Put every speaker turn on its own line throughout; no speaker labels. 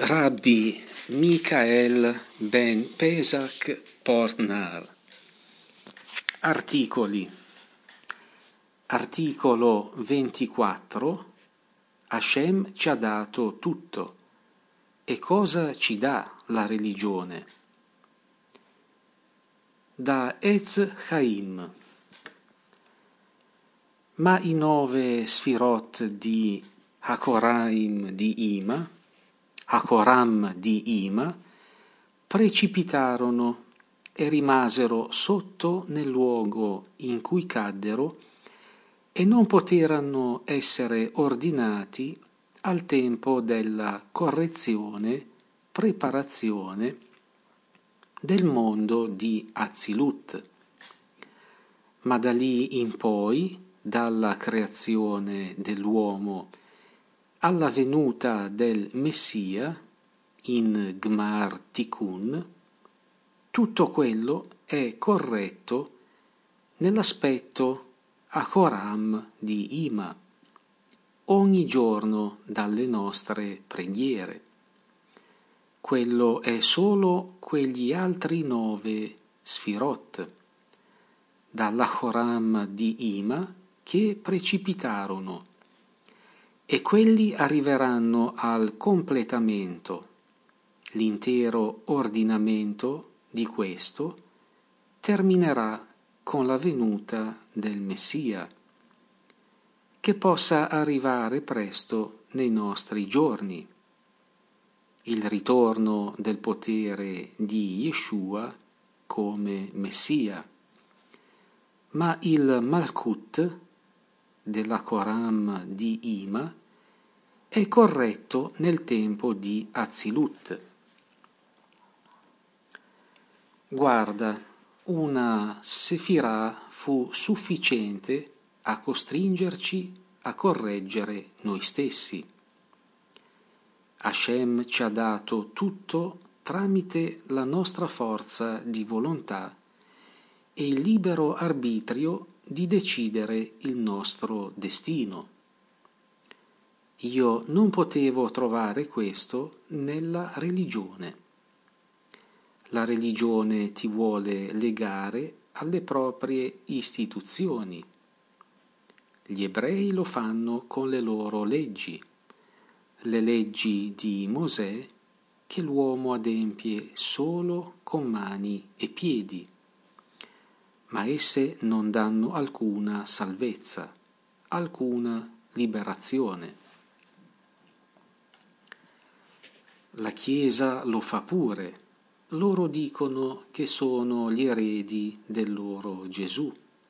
Rabbi Michael ben Pesach Portnar. Articolo 24. Hashem ci ha dato tutto. E cosa ci dà la religione? Da Etz Chaim. Ma i 9 sfirot di Hakoram di Ima, precipitarono e rimasero sotto nel luogo in cui caddero e non poterono essere ordinati al tempo della preparazione del mondo di Atzilut. Ma da lì in poi, dalla creazione dell'uomo alla venuta del Messia in Gmar Tikkun, tutto quello è corretto nell'aspetto Hakoram di Ima, ogni giorno dalle nostre preghiere. Quello è solo quegli altri 9 sfirot dall'Hakoram di Ima che precipitarono, e quelli arriveranno al completamento. L'intero ordinamento di questo terminerà con la venuta del Messia, che possa arrivare presto nei nostri giorni, il ritorno del potere di Yeshua come Messia. Ma il Malkut della Hakoram di Ima è corretto nel tempo di Atzilut. Guarda, una sefirah fu sufficiente a costringerci a correggere noi stessi. Hashem ci ha dato tutto tramite la nostra forza di volontà e il libero arbitrio di decidere il nostro destino. Io non potevo trovare questo nella religione. La religione ti vuole legare alle proprie istituzioni. Gli ebrei lo fanno con le loro leggi, le leggi di Mosè che l'uomo adempie solo con mani e piedi, ma esse non danno alcuna salvezza, alcuna liberazione. La Chiesa lo fa pure. Loro dicono che sono gli eredi del loro Gesù.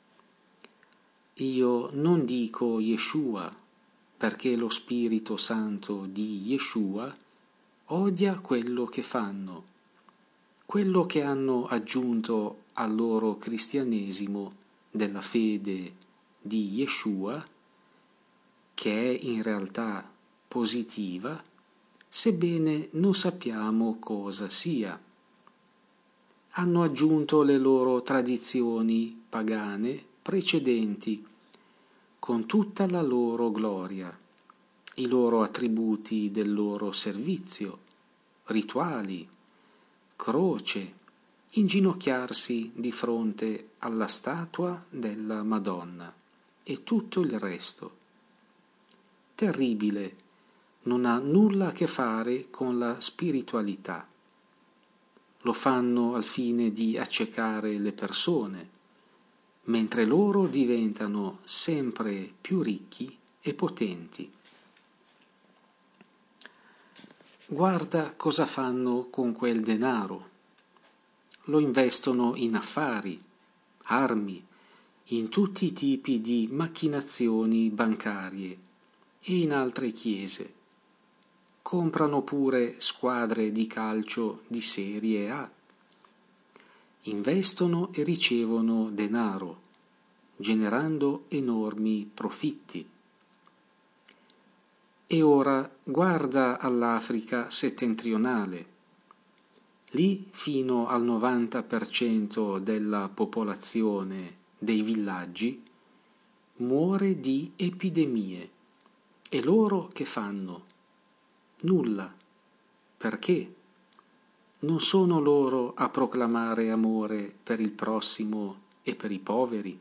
Io non dico Yeshua, perché lo Spirito Santo di Yeshua odia quello che fanno, quello che hanno aggiunto al loro cristianesimo della fede di Yeshua, che è in realtà positiva, sebbene non sappiamo cosa sia. Hanno aggiunto le loro tradizioni pagane precedenti, con tutta la loro gloria, i loro attributi del loro servizio, rituali, croce, inginocchiarsi di fronte alla statua della Madonna e tutto il resto. Terribile, non ha nulla a che fare con la spiritualità. Lo fanno al fine di accecare le persone, mentre loro diventano sempre più ricchi e potenti. Guarda cosa fanno con quel denaro. Lo investono in affari, armi, in tutti i tipi di macchinazioni bancarie e in altre chiese. Comprano pure squadre di calcio di Serie A. Investono e ricevono denaro, generando enormi profitti. E ora guarda all'Africa settentrionale. Lì fino al 90% della popolazione dei villaggi muore di epidemie. E loro che fanno? Nulla, Perché? Non sono loro a proclamare amore per il prossimo e per i poveri?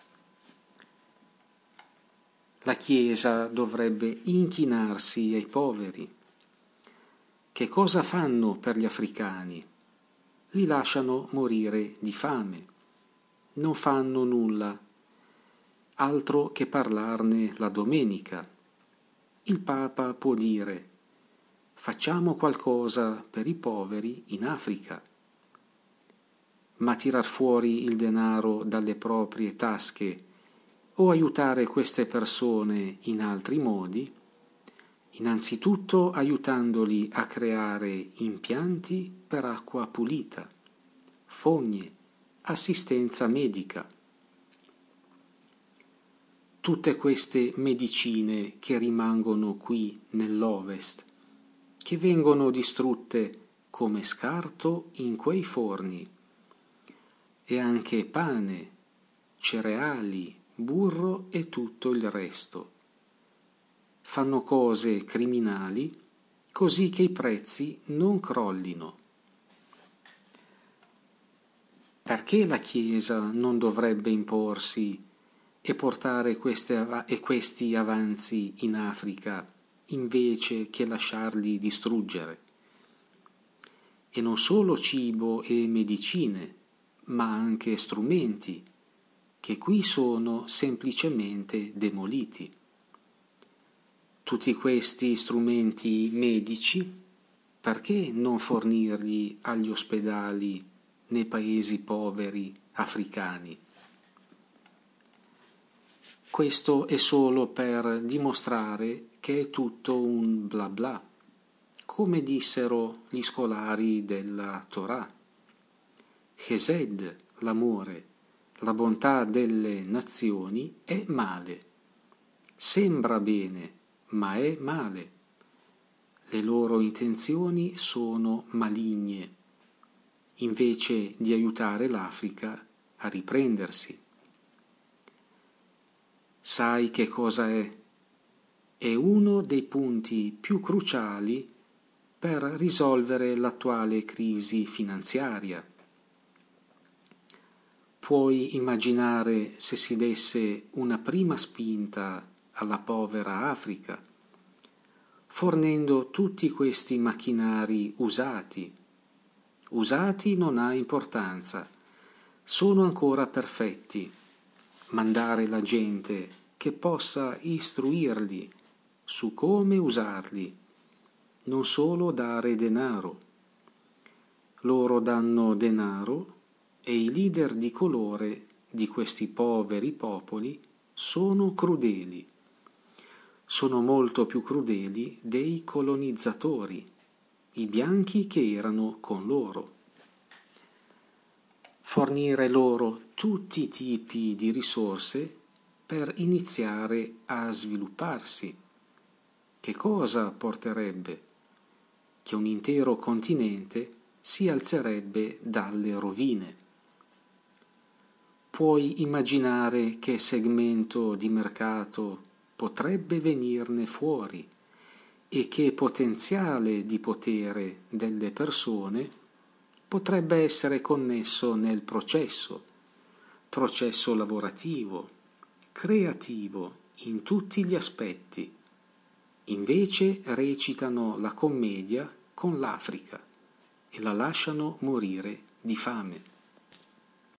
La Chiesa dovrebbe inchinarsi ai poveri. Che cosa fanno per gli africani? Li lasciano morire di fame. Non fanno nulla, altro che parlarne la domenica. Il Papa può dire: facciamo qualcosa per i poveri in Africa. Ma tirar fuori il denaro dalle proprie tasche o aiutare queste persone in altri modi, innanzitutto aiutandoli a creare impianti per acqua pulita, fogne, assistenza medica. Tutte queste medicine che rimangono qui nell'Ovest, che vengono distrutte come scarto in quei forni, e anche pane, cereali, burro e tutto il resto. Fanno cose criminali così che i prezzi non crollino. Perché la Chiesa non dovrebbe imporsi e portare questi avanzi in Africa invece che lasciarli distruggere? E non solo cibo e medicine, ma anche strumenti, che qui sono semplicemente demoliti. Tutti questi strumenti medici, perché non fornirli agli ospedali nei paesi poveri africani? Questo è solo per dimostrare che è tutto un bla bla, come dissero gli scolari della Torah. Chesed, l'amore, la bontà delle nazioni è male. Sembra bene, ma è male. Le loro intenzioni sono maligne, invece di aiutare l'Africa a riprendersi. Sai che cosa è? È uno dei punti più cruciali per risolvere l'attuale crisi finanziaria. Puoi immaginare se si desse una prima spinta alla povera Africa, fornendo tutti questi macchinari usati. Usati non ha importanza, sono ancora perfetti. Mandare la gente che possa istruirli su come usarli, non solo dare denaro. Loro danno denaro e i leader di colore di questi poveri popoli sono crudeli. Sono molto più crudeli dei colonizzatori, i bianchi che erano con loro. Fornire loro tutti i tipi di risorse per iniziare a svilupparsi. Che cosa porterebbe? Che un intero continente si alzerebbe dalle rovine. Puoi immaginare che segmento di mercato potrebbe venirne fuori e che potenziale di potere delle persone potrebbe essere connesso nel processo lavorativo, creativo, in tutti gli aspetti. Invece recitano la commedia con l'Africa e la lasciano morire di fame.